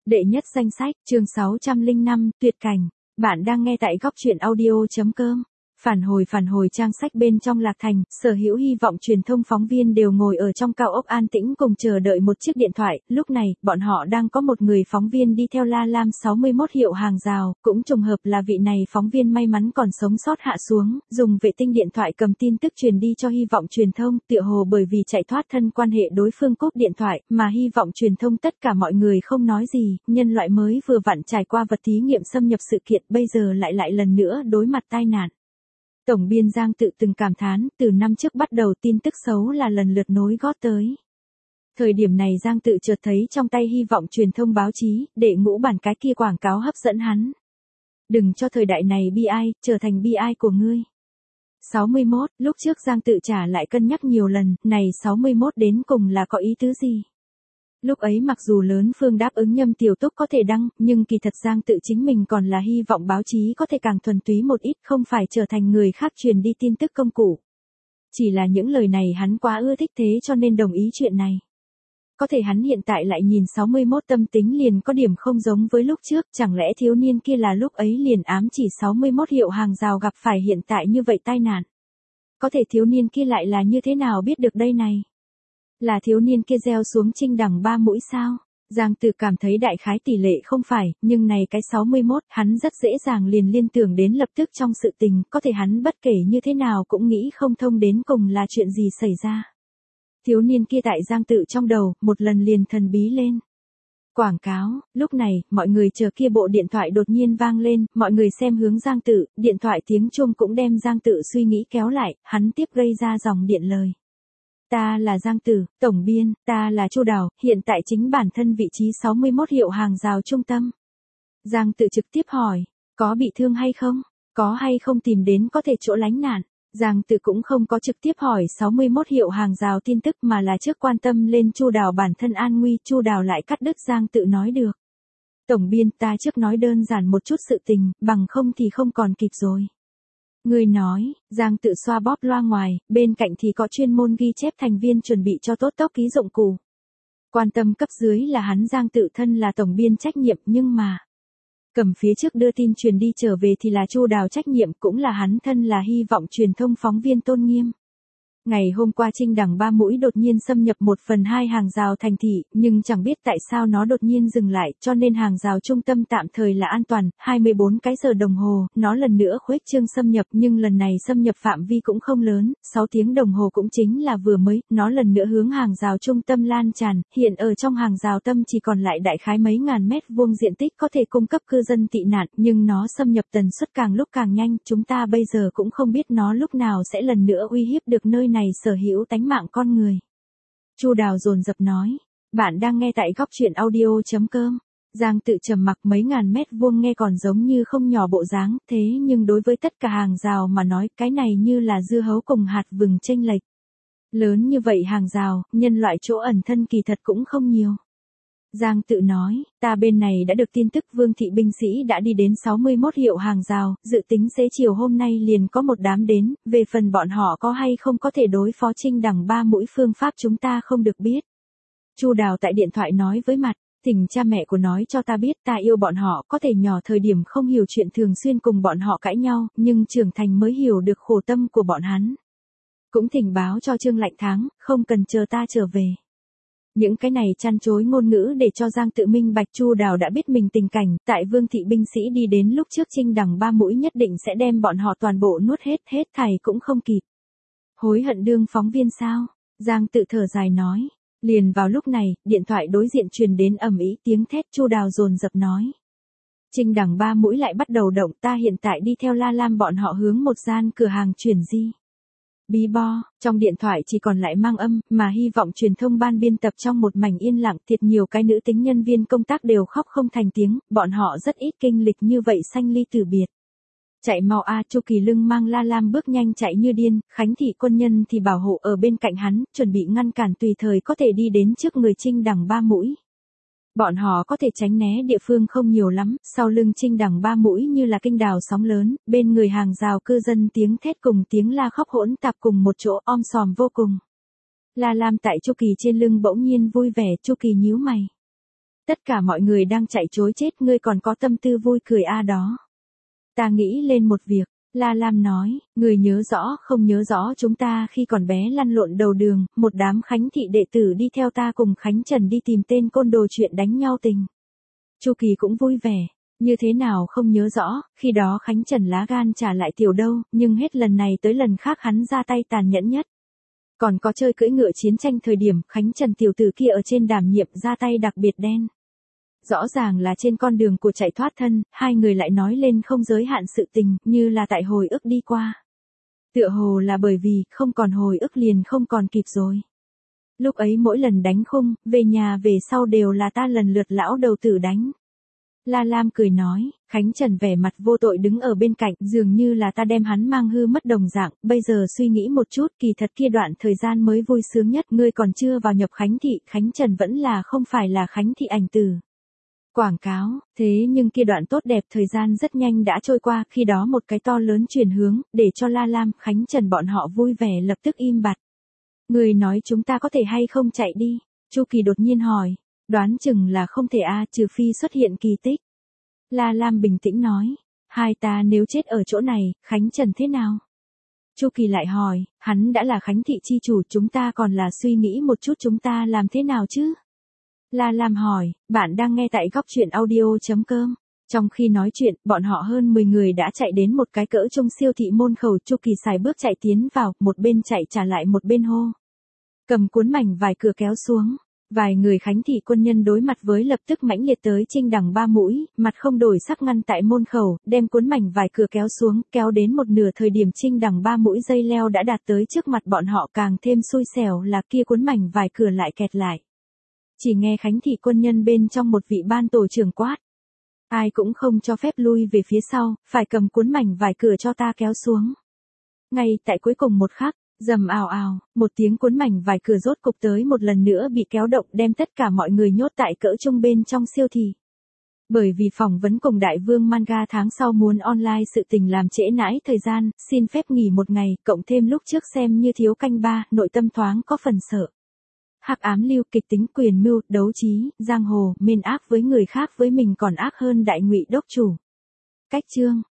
Đệ nhất danh sách, chương 605, tuyệt cảnh. Bạn đang nghe tại góc truyện audio.com. Phản hồi trang sách bên trong Lạc Thành, sở hữu hy vọng truyền thông phóng viên đều ngồi ở trong cao ốc an tĩnh cùng chờ đợi một chiếc điện thoại. Lúc này, bọn họ đang có một người phóng viên đi theo La Lam 61 hiệu hàng rào, cũng trùng hợp là vị này phóng viên may mắn còn sống sót hạ xuống, dùng vệ tinh điện thoại cầm tin tức truyền đi cho hy vọng truyền thông, tựa hồ bởi vì chạy thoát thân quan hệ đối phương cúp điện thoại, mà hy vọng truyền thông tất cả mọi người không nói gì, nhân loại mới vừa vặn trải qua vật thí nghiệm xâm nhập sự kiện, bây giờ lại lần nữa đối mặt tai nạn. Tổng biên Giang Tự từng cảm thán, từ năm trước bắt đầu tin tức xấu là lần lượt nối gót tới. Thời điểm này Giang Tự chợt thấy trong tay hy vọng truyền thông báo chí, đệ ngũ bản cái kia quảng cáo hấp dẫn hắn. Đừng cho thời đại này bi ai, trở thành bi ai của ngươi. 61, lúc trước Giang Tự trả lại cân nhắc nhiều lần, này 61 đến cùng là có ý tứ gì? Lúc ấy mặc dù lớn phương đáp ứng Nhâm Tiểu Túc có thể đăng, nhưng kỳ thật Giang Tự chính mình còn là hy vọng báo chí có thể càng thuần túy một ít, không phải trở thành người khác truyền đi tin tức công cụ. Chỉ là những lời này hắn quá ưa thích thế cho nên đồng ý chuyện này. Có thể hắn hiện tại lại nhìn 61 tâm tính liền có điểm không giống với lúc trước, chẳng lẽ thiếu niên kia là lúc ấy liền ám chỉ 61 hiệu hàng rào gặp phải hiện tại như vậy tai nạn. Có thể thiếu niên kia lại là như thế nào biết được đây này? Là thiếu niên kia gieo xuống trinh đằng 3 mũi sao? Giang Tự cảm thấy đại khái tỷ lệ không phải, nhưng này cái 61, hắn rất dễ dàng liền liên tưởng đến lập tức trong sự tình, có thể hắn bất kể như thế nào cũng nghĩ không thông đến cùng là chuyện gì xảy ra. Thiếu niên kia tại Giang Tự trong đầu, một lần liền thần bí lên. Quảng cáo, lúc này, mọi người chờ kia bộ điện thoại đột nhiên vang lên, mọi người xem hướng Giang Tự, điện thoại tiếng chuông cũng đem Giang Tự suy nghĩ kéo lại, hắn tiếp gây ra dòng điện lời. Ta là Giang Tử, tổng biên, ta là Chu Đào, hiện tại chính bản thân vị trí 61 hiệu hàng rào trung tâm. Giang Tử trực tiếp hỏi, có bị thương hay không? Có hay không tìm đến có thể chỗ lánh nạn? Giang Tử cũng không có trực tiếp hỏi 61 hiệu hàng rào tin tức mà là trước quan tâm lên Chu Đào bản thân an nguy, Chu Đào lại cắt đứt Giang Tử nói được. Tổng biên, ta trước nói đơn giản một chút sự tình, bằng không thì không còn kịp rồi. Người nói, Giang Tự xoa bóp loa ngoài, bên cạnh thì có chuyên môn ghi chép thành viên chuẩn bị cho tốt tốc ký dụng cụ. Quan tâm cấp dưới là hắn Giang Tự thân là tổng biên trách nhiệm nhưng mà cầm phía trước đưa tin truyền đi trở về thì là Chu Đào trách nhiệm cũng là hắn thân là hy vọng truyền thông phóng viên tôn nghiêm. Ngày hôm qua trinh đằng 3 mũi đột nhiên xâm nhập 1/2 hàng rào thành thị, nhưng chẳng biết tại sao nó đột nhiên dừng lại, cho nên hàng rào trung tâm tạm thời là an toàn, 24 cái giờ đồng hồ, nó lần nữa khuếch trương xâm nhập nhưng lần này xâm nhập phạm vi cũng không lớn, 6 tiếng đồng hồ cũng chính là vừa mới, nó lần nữa hướng hàng rào trung tâm lan tràn, hiện ở trong hàng rào tâm chỉ còn lại đại khái mấy ngàn mét vuông diện tích có thể cung cấp cư dân tị nạn, nhưng nó xâm nhập tần suất càng lúc càng nhanh, chúng ta bây giờ cũng không biết nó lúc nào sẽ lần nữa uy hiếp được nơi này sở hữu tánh mạng con người. Chu Đào dồn dập nói, bạn đang nghe tại góc truyện audio.com. Giang Tự trầm mặc mấy ngàn mét vuông nghe còn giống như không nhỏ bộ dáng, thế nhưng đối với tất cả hàng rào mà nói cái này như là dưa hấu cùng hạt vừng chênh lệch. Lớn như vậy hàng rào, nhân loại chỗ ẩn thân kỳ thật cũng không nhiều. Giang Tự nói, ta bên này đã được tin tức Vương thị binh sĩ đã đi đến 61 hiệu hàng rào, dự tính sẽ chiều hôm nay liền có một đám đến, về phần bọn họ có hay không có thể đối phó trinh đằng 3 mũi phương pháp chúng ta không được biết. Chu Đào tại điện thoại nói với mặt, tình cha mẹ của nói cho ta biết ta yêu bọn họ, có thể nhỏ thời điểm không hiểu chuyện thường xuyên cùng bọn họ cãi nhau, nhưng trưởng thành mới hiểu được khổ tâm của bọn hắn. Cũng thỉnh báo cho Trương Lạnh Tháng, không cần chờ ta trở về. Những cái này chăn chối ngôn ngữ để cho Giang Tự minh bạch Chu Đào đã biết mình tình cảnh, tại Vương thị binh sĩ đi đến lúc trước trinh đằng 3 mũi nhất định sẽ đem bọn họ toàn bộ nuốt hết thảy cũng không kịp. Hối hận đương phóng viên sao? Giang Tự thở dài nói. Liền vào lúc này, điện thoại đối diện truyền đến ầm ĩ tiếng thét, Chu Đào dồn dập nói. Trinh đằng 3 mũi lại bắt đầu động, ta hiện tại đi theo La Lam bọn họ hướng một gian cửa hàng chuyển di. Bí bo, trong điện thoại chỉ còn lại mang âm, mà hy vọng truyền thông ban biên tập trong một mảnh yên lặng, thiệt nhiều cái nữ tính nhân viên công tác đều khóc không thành tiếng, bọn họ rất ít kinh lịch như vậy sanh ly tử biệt. Chạy mau a, Chu Kỳ Lưng mang La Lam bước nhanh chạy như điên, Khánh thị quân nhân thì bảo hộ ở bên cạnh hắn, chuẩn bị ngăn cản tùy thời có thể đi đến trước người trinh đằng 3 mũi. Bọn họ có thể tránh né địa phương không nhiều lắm, sau lưng trinh đằng 3 mũi như là kinh đào sóng lớn, bên người hàng rào cư dân tiếng thét cùng tiếng la khóc hỗn tạp cùng một chỗ om sòm vô cùng. La Lam tại Chu Kỳ trên lưng bỗng nhiên vui vẻ, Chu Kỳ nhíu mày. Tất cả mọi người đang chạy trối chết, ngươi còn có tâm tư vui cười đó. Ta nghĩ lên một việc, La Lam nói, người nhớ rõ không nhớ rõ chúng ta khi còn bé lăn lộn đầu đường, một đám Khánh thị đệ tử đi theo ta cùng Khánh Trần đi tìm tên côn đồ chuyện đánh nhau tình. Chu Kỳ cũng vui vẻ, như thế nào không nhớ rõ, khi đó Khánh Trần lá gan trả lại tiểu đâu, nhưng hết lần này tới lần khác hắn ra tay tàn nhẫn nhất. Còn có chơi cưỡi ngựa chiến tranh thời điểm Khánh Trần tiểu tử kia ở trên đảm nhiệm ra tay đặc biệt đen. Rõ ràng là trên con đường của chạy thoát thân, hai người lại nói lên không giới hạn sự tình, như là tại hồi ức đi qua. Tựa hồ là bởi vì không còn hồi ức liền không còn kịp rồi. Lúc ấy mỗi lần đánh khung, về nhà về sau đều là ta lần lượt lão đầu tử đánh. La Lam cười nói, Khánh Trần vẻ mặt vô tội đứng ở bên cạnh, dường như là ta đem hắn mang hư mất đồng dạng, bây giờ suy nghĩ một chút, kỳ thật kia đoạn thời gian mới vui sướng nhất, ngươi còn chưa vào nhập Khánh thị, Khánh Trần vẫn là không phải là Khánh thị ảnh tử. Quảng cáo, thế nhưng kia đoạn tốt đẹp thời gian rất nhanh đã trôi qua, khi đó một cái to lớn chuyển hướng, để cho La Lam, Khánh Trần bọn họ vui vẻ lập tức im bặt. Người nói chúng ta có thể hay không chạy đi? Chu Kỳ đột nhiên hỏi, đoán chừng là không thể trừ phi xuất hiện kỳ tích. La Lam bình tĩnh nói, hai ta nếu chết ở chỗ này, Khánh Trần thế nào? Chu Kỳ lại hỏi, hắn đã là Khánh thị chi chủ, chúng ta còn là suy nghĩ một chút chúng ta làm thế nào chứ? La Lam hỏi, bạn đang nghe tại góc truyện audio.com. Trong khi nói chuyện, bọn họ hơn 10 người đã chạy đến một cái cỡ trung siêu thị môn khẩu. Chu Kỳ xài bước chạy tiến vào, một bên chạy trả lại một bên hô. Cầm cuốn mảnh vải cửa kéo xuống. Vài người Khánh thị quân nhân đối mặt với lập tức mãnh liệt tới Trinh Đằng ba mũi, mặt không đổi sắc ngăn tại môn khẩu, đem cuốn mảnh vải cửa kéo xuống, kéo đến một nửa thời điểm Trinh Đằng ba mũi dây leo đã đạt tới trước mặt bọn họ, càng thêm xui xẻo là kia cuốn mảnh vải cửa lại kẹt lại. Chỉ nghe Khánh thị quân nhân bên trong một vị ban tổ trưởng quát. Ai cũng không cho phép lui về phía sau, phải cầm cuốn mảnh vải cửa cho ta kéo xuống. Ngay tại cuối cùng một khắc, rầm ào ào, một tiếng cuốn mảnh vải cửa rốt cục tới một lần nữa bị kéo động đem tất cả mọi người nhốt tại cỡ trung bên trong siêu thị. Bởi vì phỏng vấn cùng Đại Vương Manga tháng sau muốn online sự tình làm trễ nãi thời gian, xin phép nghỉ một ngày, cộng thêm lúc trước xem như thiếu canh ba, nội tâm thoáng có phần sợ. Hắc ám lưu, kịch tính, quyền mưu, đấu trí, giang hồ, mên ác với người khác với mình còn ác hơn đại ngụy đốc chủ. Cách chương